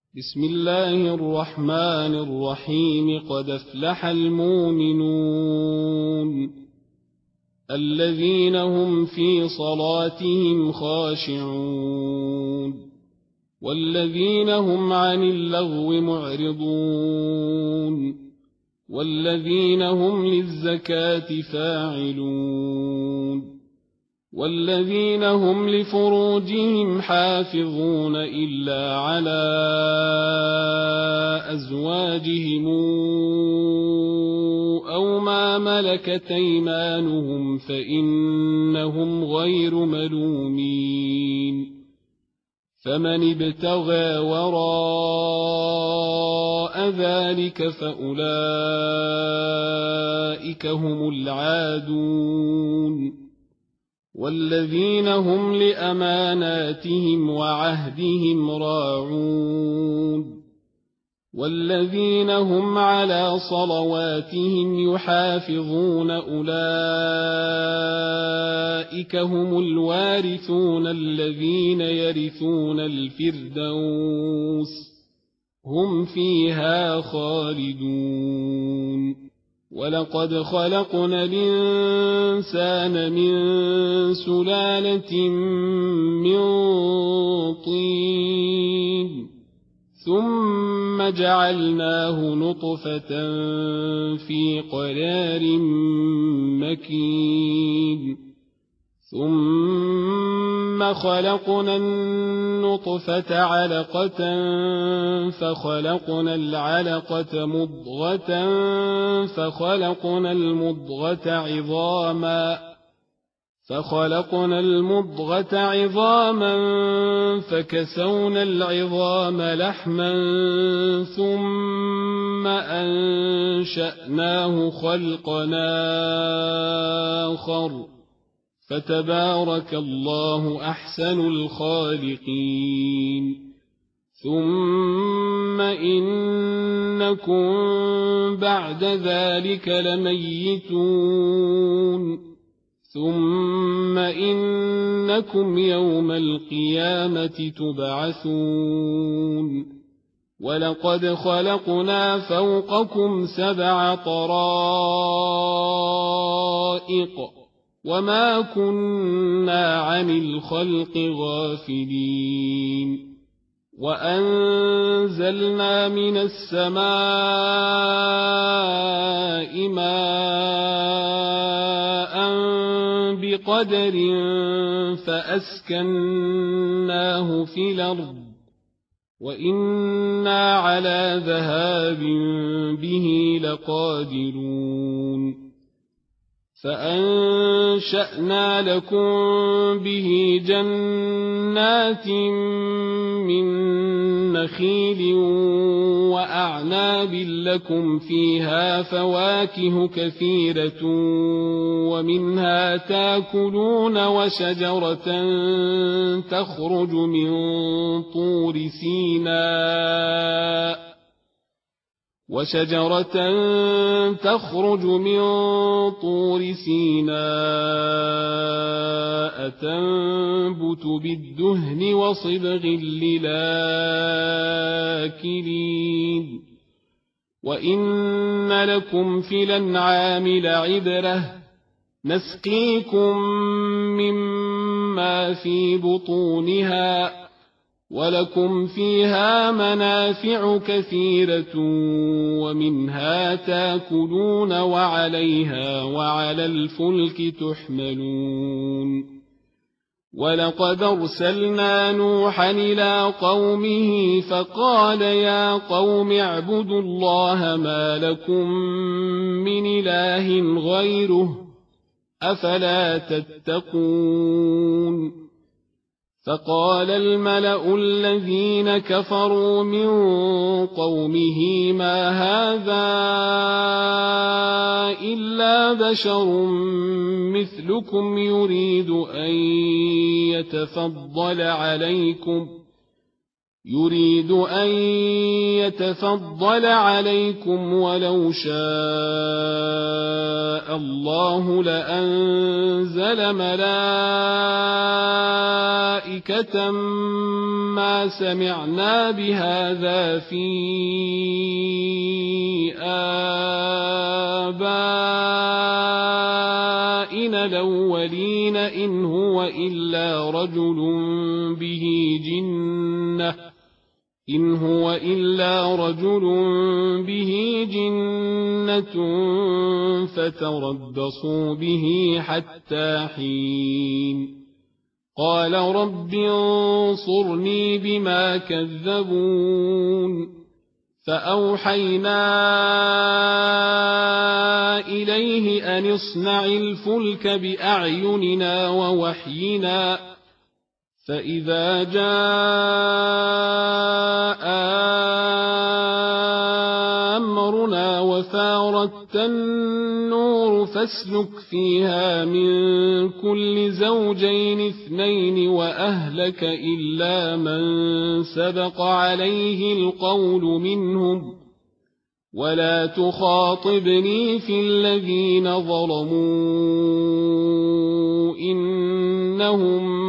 بسم الله الرحمن الرحيم. قد أفلح المؤمنون الذين هم في صلاتهم خاشعون والذين هم عن اللغو معرضون والذين هم للزكاة فاعلون والذين هم لفروجهم حافظون إلا على أزواجهم أو ما ملكت أيمانهم فإنهم غير ملومين. فمن ابتغى وراء ذلك فأولئك هم العادون والذين هم لأماناتهم وعهدهم راعون والذين هم على صلواتهم يحافظون أولئك هم الوارثون الذين يرثون الفردوس هم فيها خالدون. ولقد خلقنا الإنسان من سلالة من طين ثم جعلناه نطفة في قرار مكين ثم خلقنا النطفة علقة فخلقنا العلقة مضغة فخلقنا المضغة عظاما فكسونا العظام لحما ثم أنشأناه خلقا آخر فتبارك الله أحسن الخالقين. ثم إنكم بعد ذلك لميتون ثم إنكم يوم القيامة تبعثون. ولقد خلقنا فوقكم 7 طرائق وما كنا عن الخلق غافلين. وأنزلنا من السماء ماء بقدر فأسكناه في الأرض وإنا على ذهاب به لقادرون. فأنشأنا لكم به جنات من نخيل وأعناب لكم فيها فواكه كثيرة ومنها تاكلون وشجرة تخرج من طور سيناء تنبت بالدهن وصبغ للآكلين. وإن لكم في الأنعام لعبرة نسقيكم مما في بطونها ولكم فيها منافع كثيرة ومنها تاكلون وعليها وعلى الفلك تحملون. ولقد أرسلنا نوحا إلى قومه فقال يا قوم اعبدوا الله ما لكم من إله غيره أفلا تتقون. فقال الملأ الذين كفروا من قومه ما هذا إلا بشر مثلكم يريد أن يتفضل عليكم ولو شاء الله لأنزل ملائكة ما سمعنا بهذا في آبائنا الأولين إن هو إلا رجل به جنة فتربصوا به حتى حين قال رب انصرني بما كذبون فأوحينا إليه أن اصنع الفلك بأعيننا ووحينا فإذا جاء أمرنا وفارت النور فاسلك فيها من كل زوجين اثنين وأهلك إلا من سبق عليه القول منهم ولا تخاطبني في الذين ظلموا إنهم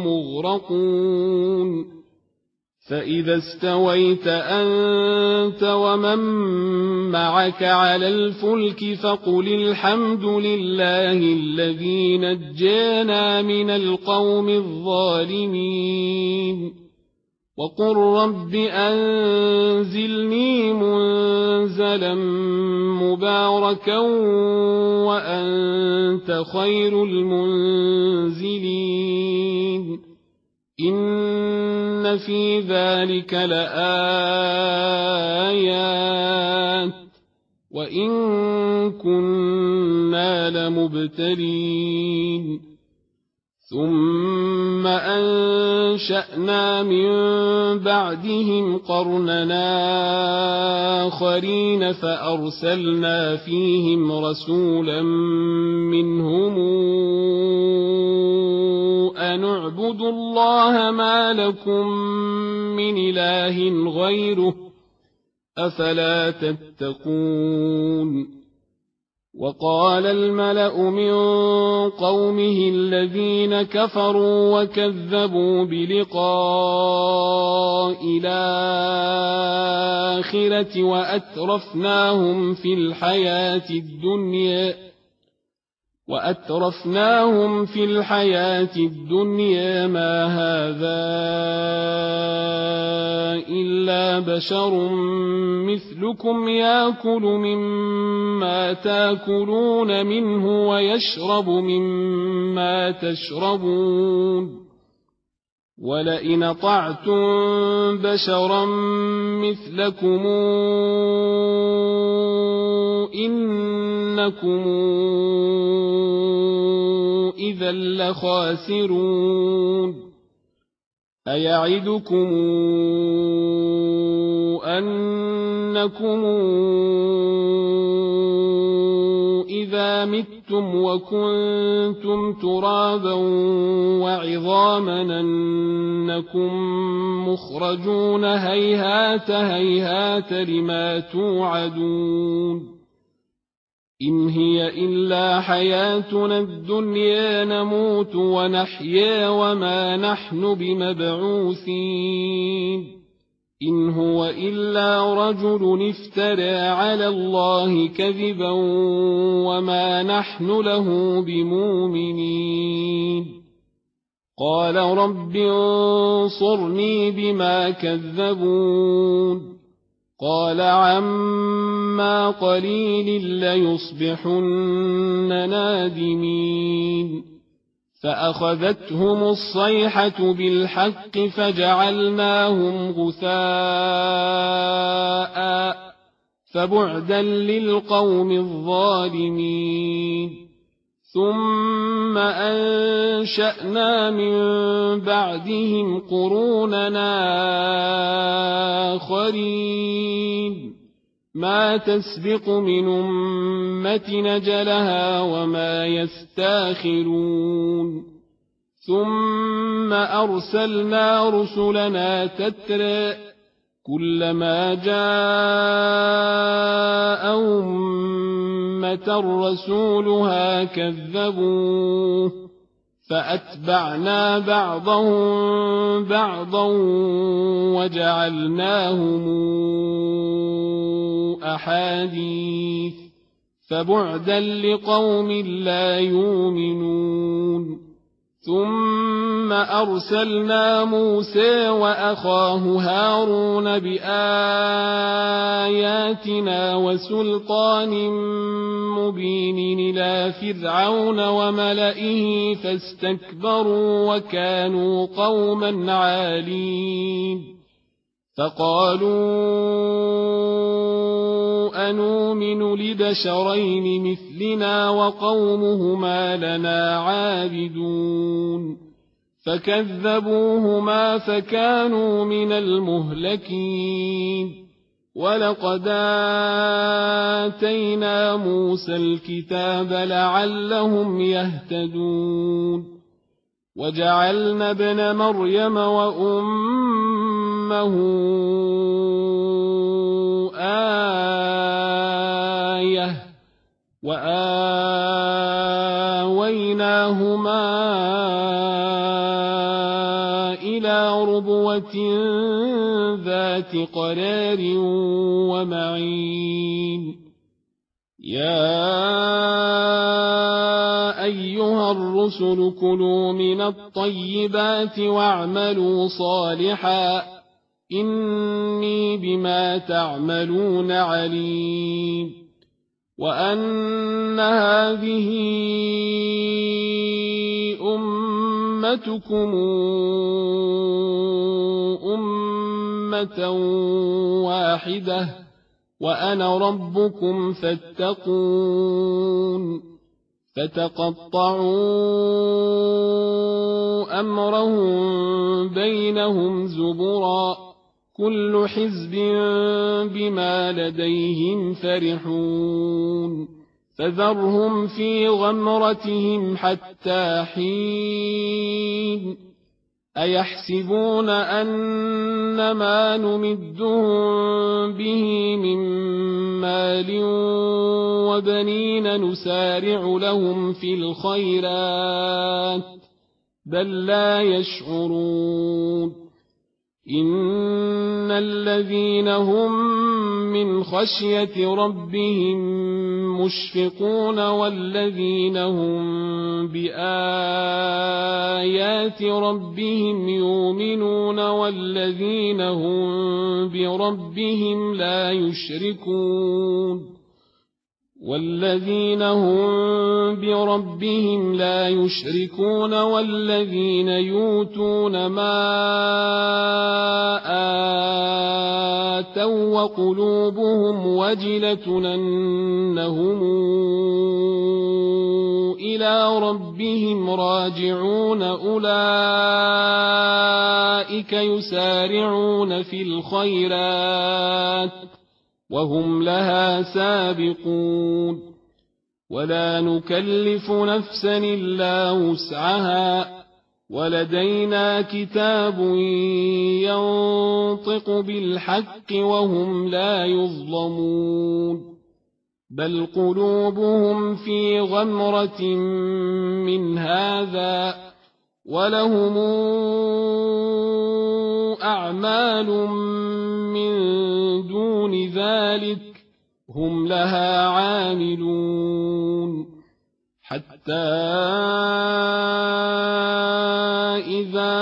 مغرقون فإذا استويت أنت ومن معك على الفلك فقل الحمد لله الذي نجانا من القوم الظالمين وقل رب أنزلني منزلا مباركا وأنت خير المنزلين إن في ذلك لآيات وإن كنا لمبتلين ثم أنشأنا من بعدهم قرننا آخرين فأرسلنا فيهم رسولا منهم أن اعبدوا الله ما لكم من إله غيره أفلا تتقون وقال الملأ من قومه الذين كفروا وكذبوا بلقاء الآخرة وأترفناهم في الحياة الدنيا ما هذا إلا بشر مثلكم يأكل مما تأكلون منه ويشرب مما تشربون ولئن أطعتم بشرا مثلكم إنكم إذا لخاسرون أيعدكم أنكم إذا متم وكنتم ترابا وعظاما أنكم مخرجون هيهات هيهات لما توعدون إن هي إلا حياتنا الدنيا نموت ونحيا وما نحن بمبعوثين إن هو إلا رجل افترى على الله كذبا وما نحن له بمؤمنين قال رب انصرني بما كذبون قال عما قليل ليصبحن نادمين فأخذتهم الصيحة بالحق فجعلناهم غثاء فبعدا للقوم الظالمين ثم أنشأنا من بعدهم قروننا آخرين ما تسبق من أمة نجلها وما يستاخرون ثم أرسلنا رسلنا تترى كلما جاء أمة رسولها كذبوه فأتبعنا بعضهم بعضا وجعلناهم أحاديث فبعدا لقوم لا يؤمنون ثم أرسلنا موسى وأخاه هارون بآياتنا وسلطان مبين إلى فرعون وملئه فاستكبروا وكانوا قوما عالين فقالوا أنؤمن لبشرين مثلنا وقومهما لنا عابدون فكذبوهما فكانوا من المهلكين ولقد آتينا موسى الكتاب لعلهم يهتدون وجعلنا ابن مريم وأمه آية وآويناهما إلى ربوة ذات قرار ومعين يا أيها الرسل كلوا من الطيبات واعملوا صالحا إني بما تعملون عليم وأن هذه أمتكم أمة واحدة وأنا ربكم فاتقون فتقطعوا أمرهم بينهم زبرا كل حزب بما لديهم فرحون فذرهم في غمرتهم حتى حين أيحسبون أن ما نمدهم به من مال وبنين نسارع لهم في الخيرات بل لا يشعرون إن الذين هم من خشية ربهم مشفقون والذين هم بآيات ربهم يؤمنون والذين هم بربهم لا يشركون والذين يؤتون ما آتوا وقلوبهم وجلة أنهم إلى ربهم راجعون أولئك يسارعون في الخيرات وهم لها سابقون ولا نكلف نفسا إلا وسعها ولدينا كتاب ينطق بالحق وهم لا يظلمون بل قلوبهم في غمرة من هذا ولهم أعمال من دون ذلك هم لها عاملون حتى إذا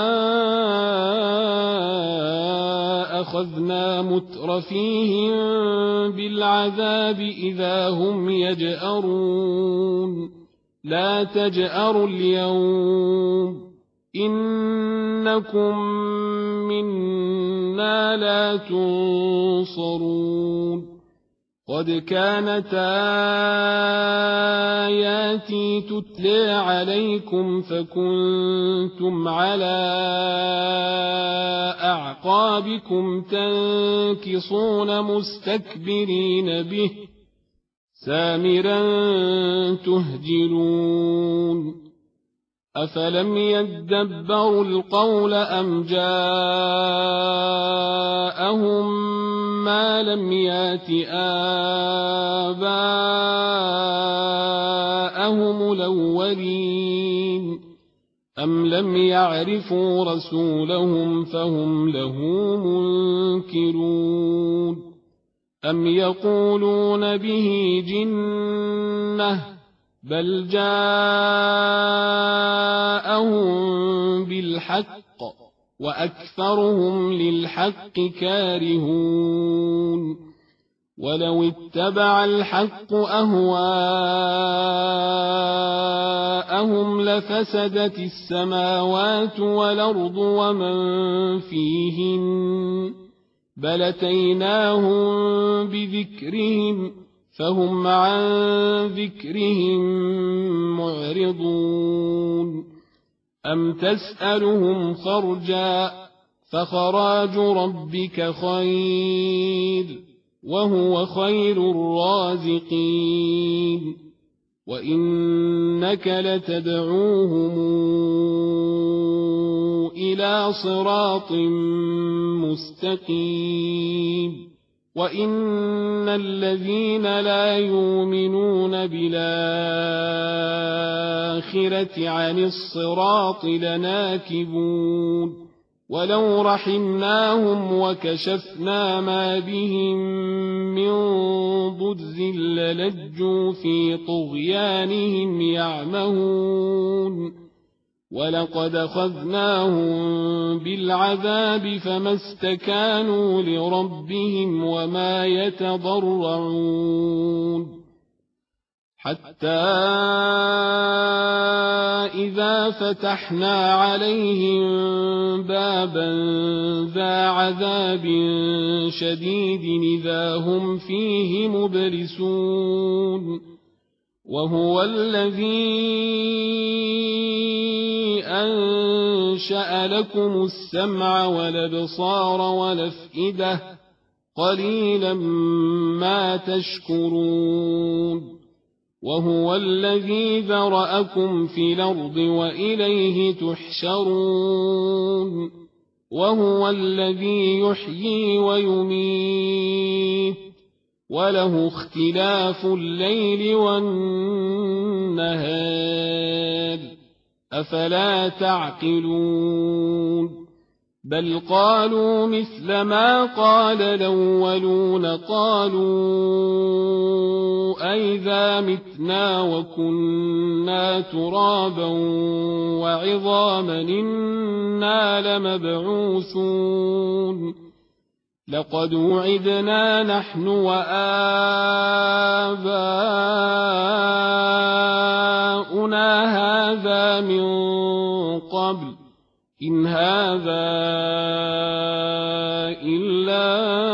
أخذنا مترفيهم بالعذاب إذا هم يجأرون لا تجأروا اليوم إنكم منا لا تنصرون قد كانت آياتي تتلى عليكم فكنتم على أعقابكم تنكصون مستكبرين به سامرا تهجرون أفلم يدبروا القول أم جاءهم ما لم يات آباءهم الأولين أم لم يعرفوا رسولهم فهم له منكرون أم يقولون به جنة بل جاءهم بالحق وأكثرهم للحق كارهون ولو اتبع الحق أهواءهم لفسدت السماوات والأرض ومن فيهن بل أتيناهم بذكرهم فهم عن ذكرهم معرضون أم تسألهم خرجا فخراج ربك خير وهو خير الرازقين وإنك لتدعوهم إلى صراط مستقيم وإن الذين لا يؤمنون بالآخرة عن الصراط لناكبون ولو رحمناهم وكشفنا ما بهم من ضر للجوا في طغيانهم يعمهون ولقد أخذناهم بالعذاب فما استكانوا لربهم وما يتضرعون حتى إذا فتحنا عليهم بابا ذا عذاب شديد إذا هم فيه مبلسون وهو الذي أنشأ لكم السمع والأبصار والأفئدة قليلا ما تشكرون وهو الذي ذرأكم في الأرض وإليه تحشرون وهو الذي يحيي ويميت وله اختلاف الليل والنهار أفلا تعقلون بل قالوا مثل ما قال الأولون قالوا أئذا متنا وكنا ترابا وعظاما إنا لمبعوثون لقد وعدنا نحن وآباؤنا هذا من قبل إن هذا إلا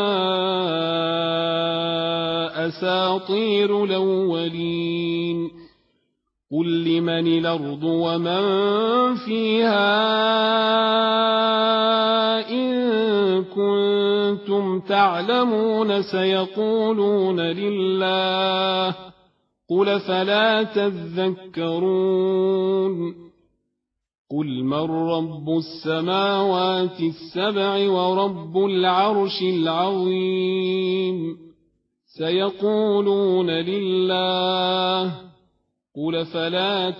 أساطير الأولين قل لمن الأرض ومن فيها إن كنتم تعلمون سيقولون لله قل فلا تذكرون قل من رب السماوات السبع ورب العرش العظيم سيقولون لله قل فلا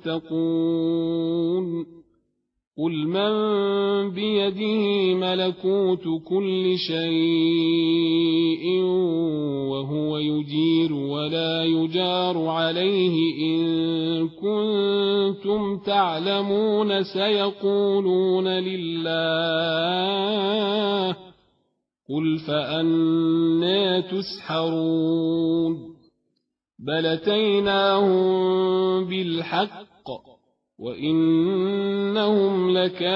تتقون قل من بيده ملكوت كل شيء وهو يجير ولا يجار عليه إن كنتم تعلمون سيقولون لله قل فأنى تسحرون بل أتيناهم بالحق وإنهم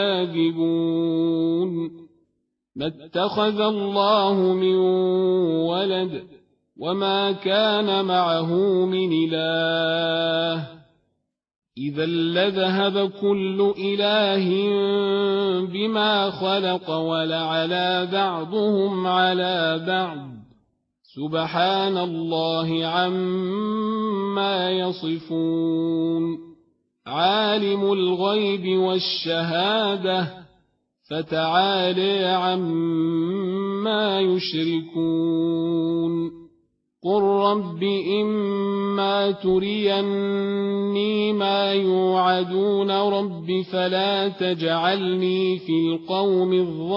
لكاذبون ما اتخذ الله من ولد وما كان معه من إله إذا لذهب كل إله بما خلق ولعلى بعضهم على بعض سبحان الله عما يصفون عالم الغيب والشهادة فتعالى عما يشركون قل رب إما تريني ما يوعدون رب فلا تجعلني في القوم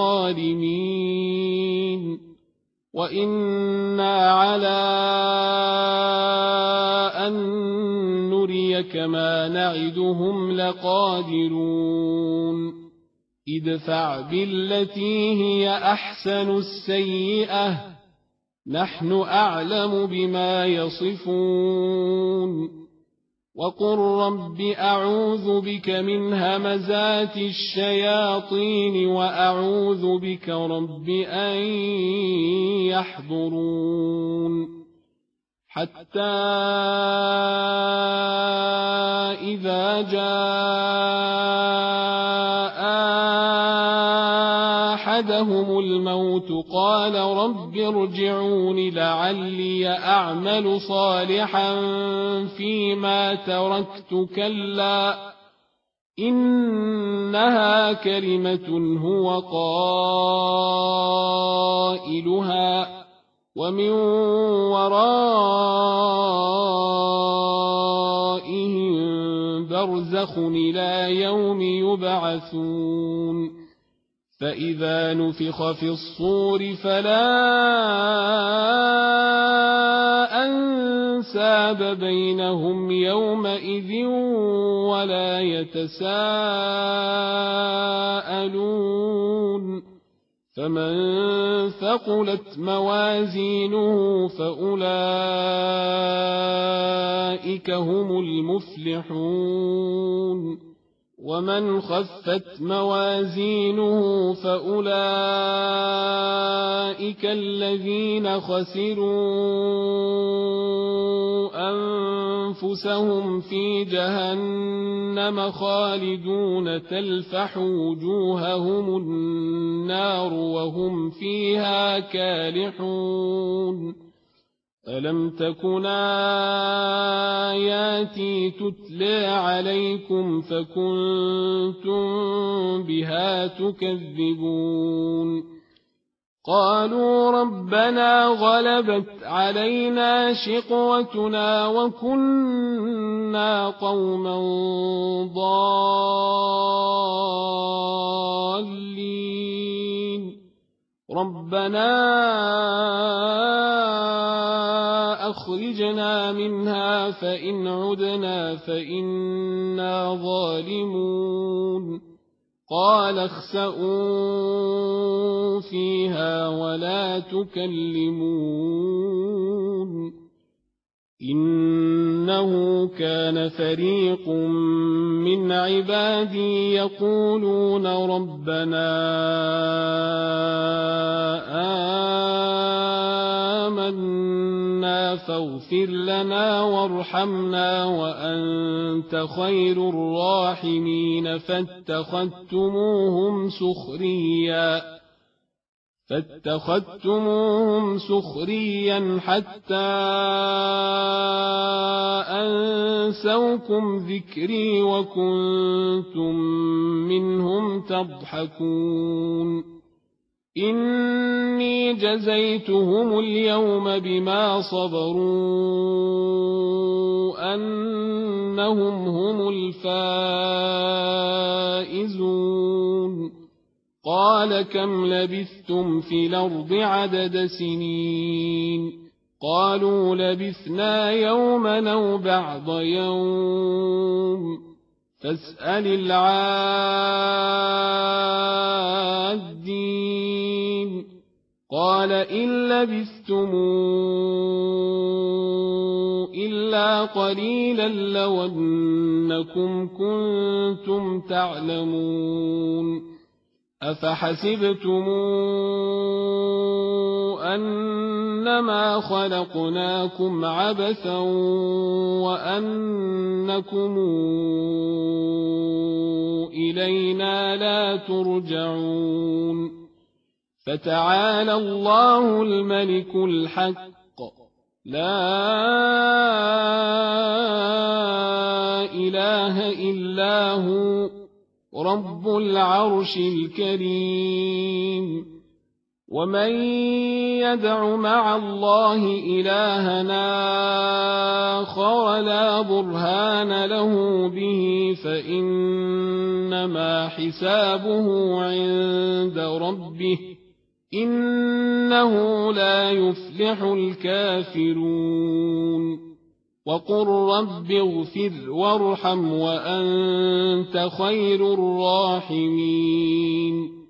الظالمين وإنا على أن نريك ما نعدهم لقادرون ادفع بالتي هي أحسن السيئة نحن أعلم بما يصفون وقل رب أعوذ بك من همزات الشياطين وأعوذ بك رب أن يحضرون حتى إذا جاء أحدهم الموت قال رب ارجعون لعلي أعمل صالحا فيما تركت كلا إنها كلمة هو قائلها ومن ورائهم برزخ إلى يوم يبعثون فإذا نفخ في الصور فلا أنساب بينهم يومئذ ولا يتساءلون فمن ثقلت موازينه فأولئك هم المفلحون ومن خفت موازينه فأولئك الذين خسروا أنفسهم في جهنم خالدون تلفح وجوههم النار وهم فيها كالحون ألم تكن آياتي تتلى عليكم فكنتم بها تكذبون قالوا ربنا غلبت علينا شقوتنا وكنا قوما ضالين ربنا أخرجنا منها فإن عدنا فإنا ظالمون قال اخسئوا فيها ولا تكلمون إنه كان فريق من عبادي يقولون ربنا آمنا فاغفر لنا وارحمنا وأنت خير الراحمين فاتخذتموهم سخريا حتى أنسوكم ذكري وكنتم منهم تضحكون إني جزيتهم اليوم بما صبروا أنهم هم الفائزون قال كم لبثتم في الأرض عدد سنين قالوا لبثنا يوما أو بعض يوم فاسأل العادين قال إن لبثتم إلا قليلا لو أنكم كنتم تعلمون أفحسبتم أنما خلقناكم عبثا وأنكم إلينا لا ترجعون فتعالى الله الملك الحق لا إله إلا هو رب العرش الكريم. ومن يدع مع الله إلهنا آخر لا برهان له به فإنما حسابه عند ربه إنه لا يفلح الكافرون. وقل رب اغفر وارحم وأنت خير الراحمين.